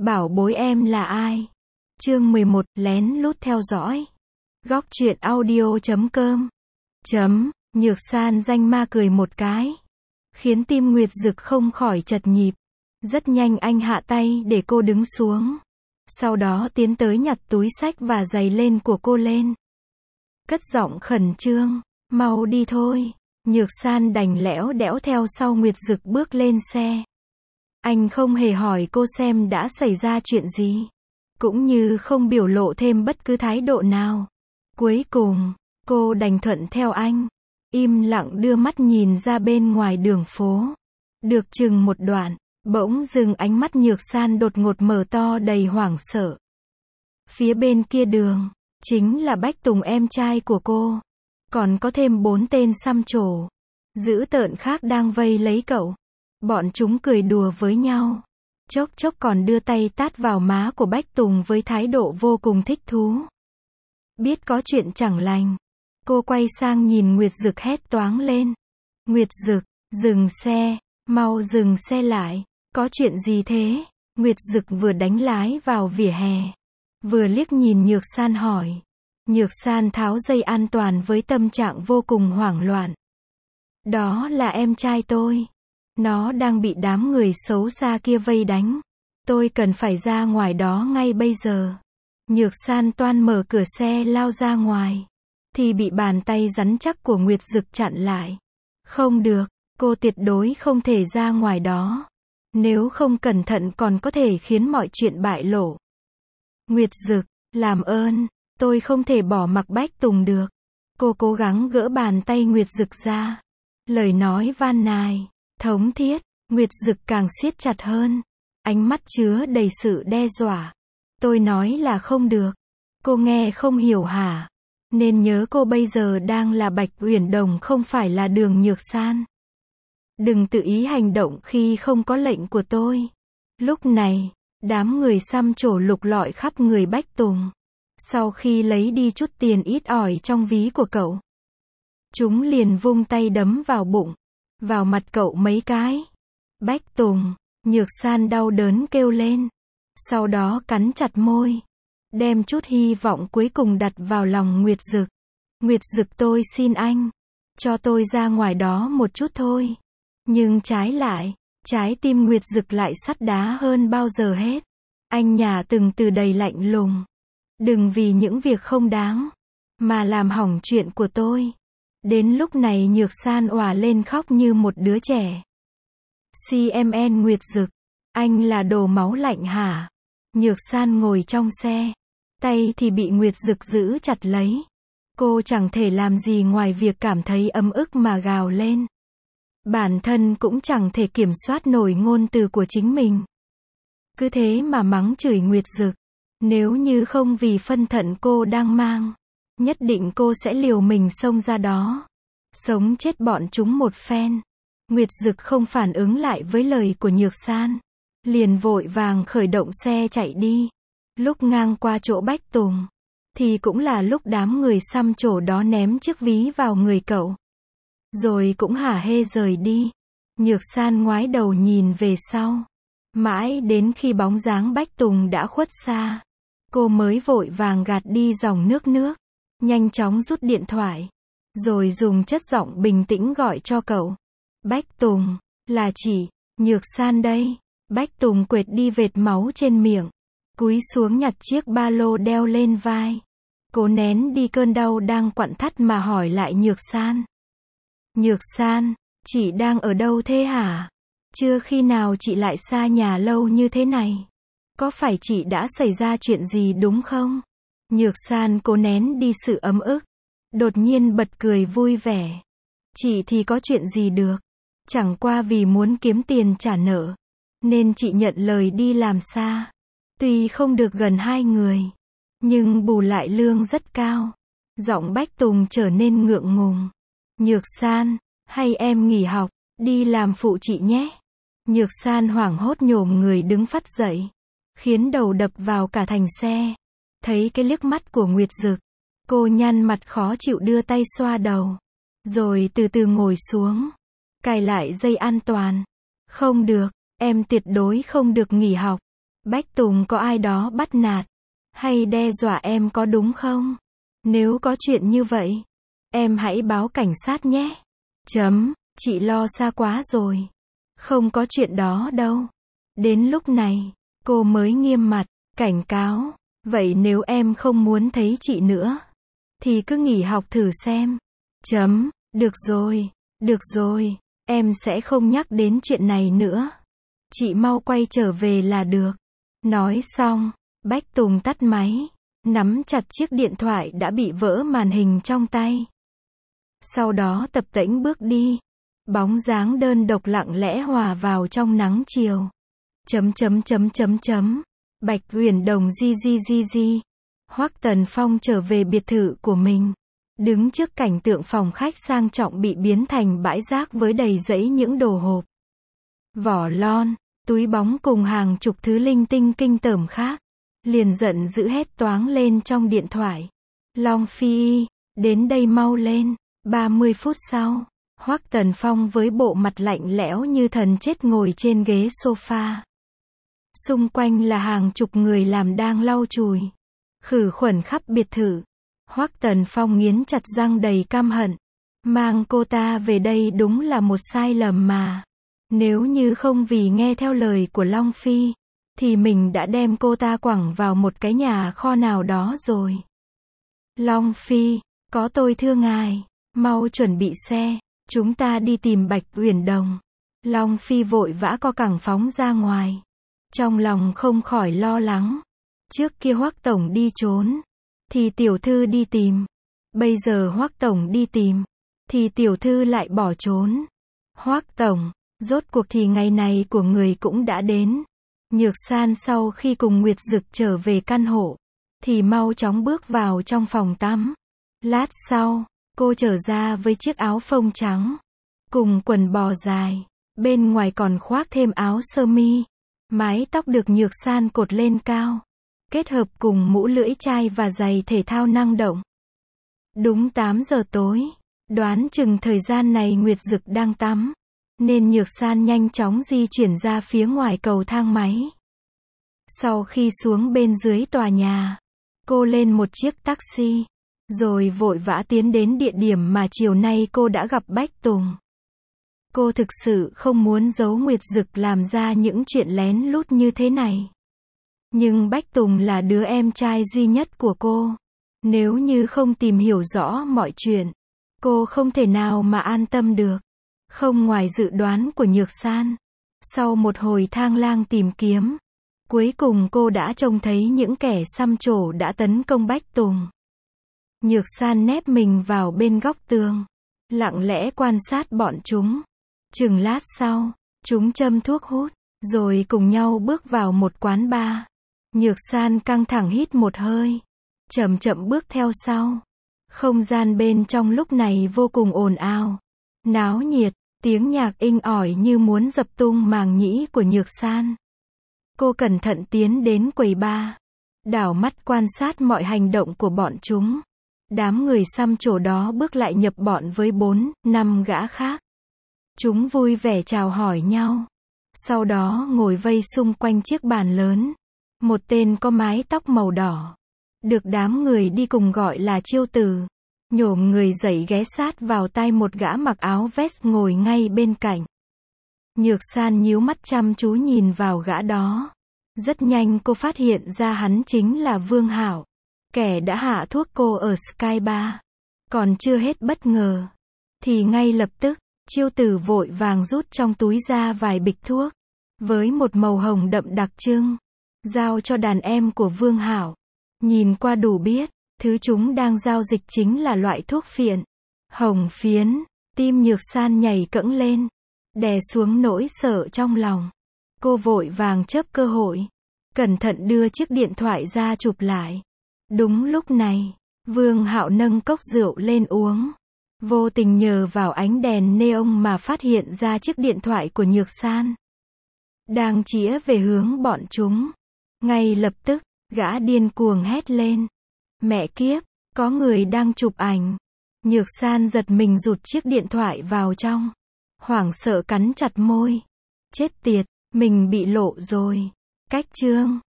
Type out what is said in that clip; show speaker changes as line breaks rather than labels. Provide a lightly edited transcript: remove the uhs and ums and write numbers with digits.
Bảo bối em là ai? Chương 11, lén lút theo dõi. Góc truyện audio.com. Nhược San danh ma cười một cái, khiến tim Nguyệt Dực không khỏi chật nhịp. Rất nhanh anh hạ tay để cô đứng xuống. Sau đó tiến tới nhặt túi xách và giày lên của cô lên. Cất giọng khẩn trương, mau đi thôi. Nhược San đành lẽo đẽo theo sau Nguyệt Dực bước lên xe. Anh không hề hỏi cô xem đã xảy ra chuyện gì, cũng như không biểu lộ thêm bất cứ thái độ nào. Cuối cùng, cô đành thuận theo anh, im lặng đưa mắt nhìn ra bên ngoài đường phố. Được chừng một đoạn, bỗng dưng ánh mắt Nhược San đột ngột mở to đầy hoảng sợ. Phía bên kia đường, chính là Bách Tùng em trai của cô. Còn có thêm 4 tên xăm trổ dữ tợn khác đang vây lấy cậu. Bọn chúng cười đùa với nhau, chốc chốc còn đưa tay tát vào má của Bách Tùng với thái độ vô cùng thích thú. Biết có chuyện chẳng lành, cô quay sang nhìn Nguyệt Dực hét toáng lên. Nguyệt Dực, dừng xe, mau dừng xe lại, có chuyện gì thế? Nguyệt Dực vừa đánh lái vào vỉa hè, vừa liếc nhìn Nhược San hỏi. Nhược San tháo dây an toàn với tâm trạng vô cùng hoảng loạn. Đó là em trai tôi. Nó đang bị đám người xấu xa kia vây đánh. Tôi cần phải ra ngoài đó ngay bây giờ. Nhược San toan mở cửa xe lao ra ngoài, thì bị bàn tay rắn chắc của Nguyệt Dực chặn lại. Không được, cô tuyệt đối không thể ra ngoài đó. Nếu không cẩn thận còn có thể khiến mọi chuyện bại lộ. Nguyệt Dực, làm ơn, tôi không thể bỏ mặc Bách Tùng được. Cô cố gắng gỡ bàn tay Nguyệt Dực ra. Lời nói van nài, thống thiết, Nguyệt Dực càng siết chặt hơn. Ánh mắt chứa đầy sự đe dọa. Tôi nói là không được. Cô nghe không hiểu hả? Nên nhớ cô bây giờ đang là Bạch Uyển Đồng không phải là Đường Nhược San. Đừng tự ý hành động khi không có lệnh của tôi. Lúc này, đám người xăm trổ lục lọi khắp người Bách Tùng. Sau khi lấy đi chút tiền ít ỏi trong ví của cậu, chúng liền vung tay đấm vào bụng, vào mặt cậu mấy cái. Bách Tùng, Nhược San đau đớn kêu lên. Sau đó cắn chặt môi, đem chút hy vọng cuối cùng đặt vào lòng Nguyệt Dực. Nguyệt Dực, tôi xin anh, cho tôi ra ngoài đó một chút thôi. Nhưng trái lại, trái tim Nguyệt Dực lại sắt đá hơn bao giờ hết. Anh nhà từng từ đầy lạnh lùng. Đừng vì những việc không đáng mà làm hỏng chuyện của tôi. Đến lúc này Nhược San òa lên khóc như một đứa trẻ. CMN Nguyệt Dực, anh là đồ máu lạnh hả? Nhược San ngồi trong xe, tay thì bị Nguyệt Dực giữ chặt lấy. Cô chẳng thể làm gì ngoài việc cảm thấy ấm ức mà gào lên. Bản thân cũng chẳng thể kiểm soát nổi ngôn từ của chính mình. Cứ thế mà mắng chửi Nguyệt Dực. Nếu như không vì phân thận cô đang mang, nhất định cô sẽ liều mình xông ra đó, sống chết bọn chúng một phen. Nguyệt Dực không phản ứng lại với lời của Nhược San, liền vội vàng khởi động xe chạy đi. Lúc ngang qua chỗ Bách Tùng, thì cũng là lúc đám người xăm trổ đó ném chiếc ví vào người cậu, rồi cũng hả hê rời đi. Nhược San ngoái đầu nhìn về sau, mãi đến khi bóng dáng Bách Tùng đã khuất xa, cô mới vội vàng gạt đi dòng nước, nhanh chóng rút điện thoại, rồi dùng chất giọng bình tĩnh gọi cho cậu. Bách Tùng, là chị, Nhược San đây. Bách Tùng quệt đi vệt máu trên miệng, cúi xuống nhặt chiếc ba lô đeo lên vai, cố nén đi cơn đau đang quặn thắt mà hỏi lại Nhược San. Nhược San, chị đang ở đâu thế hả? Chưa khi nào chị lại xa nhà lâu như thế này. Có phải chị đã xảy ra chuyện gì đúng không? Nhược San cố nén đi sự ấm ức, đột nhiên bật cười vui vẻ. Chị thì có chuyện gì được, chẳng qua vì muốn kiếm tiền trả nợ, nên chị nhận lời đi làm xa. Tuy không được gần 2 người, nhưng bù lại lương rất cao. Giọng Bách Tùng trở nên ngượng ngùng. Nhược San, hay em nghỉ học, đi làm phụ chị nhé. Nhược San hoảng hốt nhổm người đứng phắt dậy, khiến đầu đập vào cả thành xe. Thấy cái liếc mắt của Nguyệt Dực, cô nhăn mặt khó chịu đưa tay xoa đầu, rồi từ từ ngồi xuống, cài lại dây an toàn. Không được, em tuyệt đối không được nghỉ học. Bách Tùng có ai đó bắt nạt hay đe dọa em có đúng không? Nếu có chuyện như vậy, em hãy báo cảnh sát nhé. Chị lo xa quá rồi. Không có chuyện đó đâu. Đến lúc này, cô mới nghiêm mặt, cảnh cáo. Vậy nếu em không muốn thấy chị nữa, thì cứ nghỉ học thử xem. Được rồi, em sẽ không nhắc đến chuyện này nữa. Chị mau quay trở về là được. Nói xong, Bách Tùng tắt máy, nắm chặt chiếc điện thoại đã bị vỡ màn hình trong tay. Sau đó tập tễnh bước đi. Bóng dáng đơn độc lặng lẽ hòa vào trong nắng chiều. Bạch Uyển Đồng gi. Hoắc Tần Phong trở về biệt thự của mình. Đứng trước cảnh tượng phòng khách sang trọng bị biến thành bãi rác với đầy rẫy những đồ hộp, vỏ lon, túi bóng cùng hàng chục thứ linh tinh kinh tởm khác. Liền giận dữ hét toáng lên trong điện thoại. Long Phi, đến đây mau lên. 30 phút sau, Hoắc Tần Phong với bộ mặt lạnh lẽo như thần chết ngồi trên ghế sofa. Xung quanh là hàng chục người làm đang lau chùi, khử khuẩn khắp biệt thự. Hoắc Tần Phong nghiến chặt răng đầy căm hận. Mang cô ta về đây đúng là một sai lầm mà. Nếu như không vì nghe theo lời của Long Phi, thì mình đã đem cô ta quẳng vào một cái nhà kho nào đó rồi. Long Phi, có tôi thưa ngài, mau chuẩn bị xe, chúng ta đi tìm Bạch Uyển Đồng. Long Phi vội vã co cẳng phóng ra ngoài. Trong lòng không khỏi lo lắng. Trước kia Hoắc Tổng đi trốn, thì tiểu thư đi tìm. Bây giờ Hoắc Tổng đi tìm, thì tiểu thư lại bỏ trốn. Hoắc Tổng, rốt cuộc thì ngày này của người cũng đã đến. Nhược San sau khi cùng Nguyệt Dực trở về căn hộ, thì mau chóng bước vào trong phòng tắm. Lát sau, cô trở ra với chiếc áo phông trắng, cùng quần bò dài, bên ngoài còn khoác thêm áo sơ mi. Mái tóc được Nhược San cột lên cao, kết hợp cùng mũ lưỡi chai và giày thể thao năng động. Đúng 8 giờ tối, đoán chừng thời gian này Nguyệt Dực đang tắm, nên Nhược San nhanh chóng di chuyển ra phía ngoài cầu thang máy. Sau khi xuống bên dưới tòa nhà, cô lên một chiếc taxi, rồi vội vã tiến đến địa điểm mà chiều nay cô đã gặp Bách Tùng. Cô thực sự không muốn giấu Nguyệt Dực làm ra những chuyện lén lút như thế này. Nhưng Bách Tùng là đứa em trai duy nhất của cô. Nếu như không tìm hiểu rõ mọi chuyện, cô không thể nào mà an tâm được. Không ngoài dự đoán của Nhược San. Sau một hồi thang lang tìm kiếm, cuối cùng cô đã trông thấy những kẻ xăm trổ đã tấn công Bách Tùng. Nhược San nép mình vào bên góc tường, lặng lẽ quan sát bọn chúng. Chừng lát sau, chúng châm thuốc hút, rồi cùng nhau bước vào một quán bar. Nhược San căng thẳng hít một hơi, chậm chậm bước theo sau. Không gian bên trong lúc này vô cùng ồn ào, náo nhiệt, tiếng nhạc inh ỏi như muốn dập tung màng nhĩ của Nhược San. Cô cẩn thận tiến đến quầy bar, đảo mắt quan sát mọi hành động của bọn chúng. Đám người xăm trổ đó bước lại nhập bọn với 4-5 gã khác. Chúng vui vẻ chào hỏi nhau, sau đó ngồi vây xung quanh chiếc bàn lớn. Một tên có mái tóc màu đỏ, được đám người đi cùng gọi là Chiêu Tử, nhổm người dậy ghé sát vào tai một gã mặc áo vest ngồi ngay bên cạnh. Nhược San nhíu mắt chăm chú nhìn vào gã đó. Rất nhanh cô phát hiện ra hắn chính là Vương Hạo, kẻ đã hạ thuốc cô ở Sky Bar. Còn chưa hết bất ngờ, thì ngay lập tức, Chiêu Tử vội vàng rút trong túi ra vài bịch thuốc, với một màu hồng đậm đặc trưng, giao cho đàn em của Vương Hạo. Nhìn qua đủ biết, thứ chúng đang giao dịch chính là loại thuốc phiện. Hồng phiến, tim Nhược San nhảy cẫng lên, đè xuống nỗi sợ trong lòng. Cô vội vàng chớp cơ hội, cẩn thận đưa chiếc điện thoại ra chụp lại. Đúng lúc này, Vương Hạo nâng cốc rượu lên uống. Vô tình nhờ vào ánh đèn neon mà phát hiện ra chiếc điện thoại của Nhược San đang chĩa về hướng bọn chúng. Ngay lập tức, gã điên cuồng hét lên. Mẹ kiếp, có người đang chụp ảnh. Nhược San giật mình rụt chiếc điện thoại vào trong, hoảng sợ cắn chặt môi. Chết tiệt, mình bị lộ rồi. Cách chương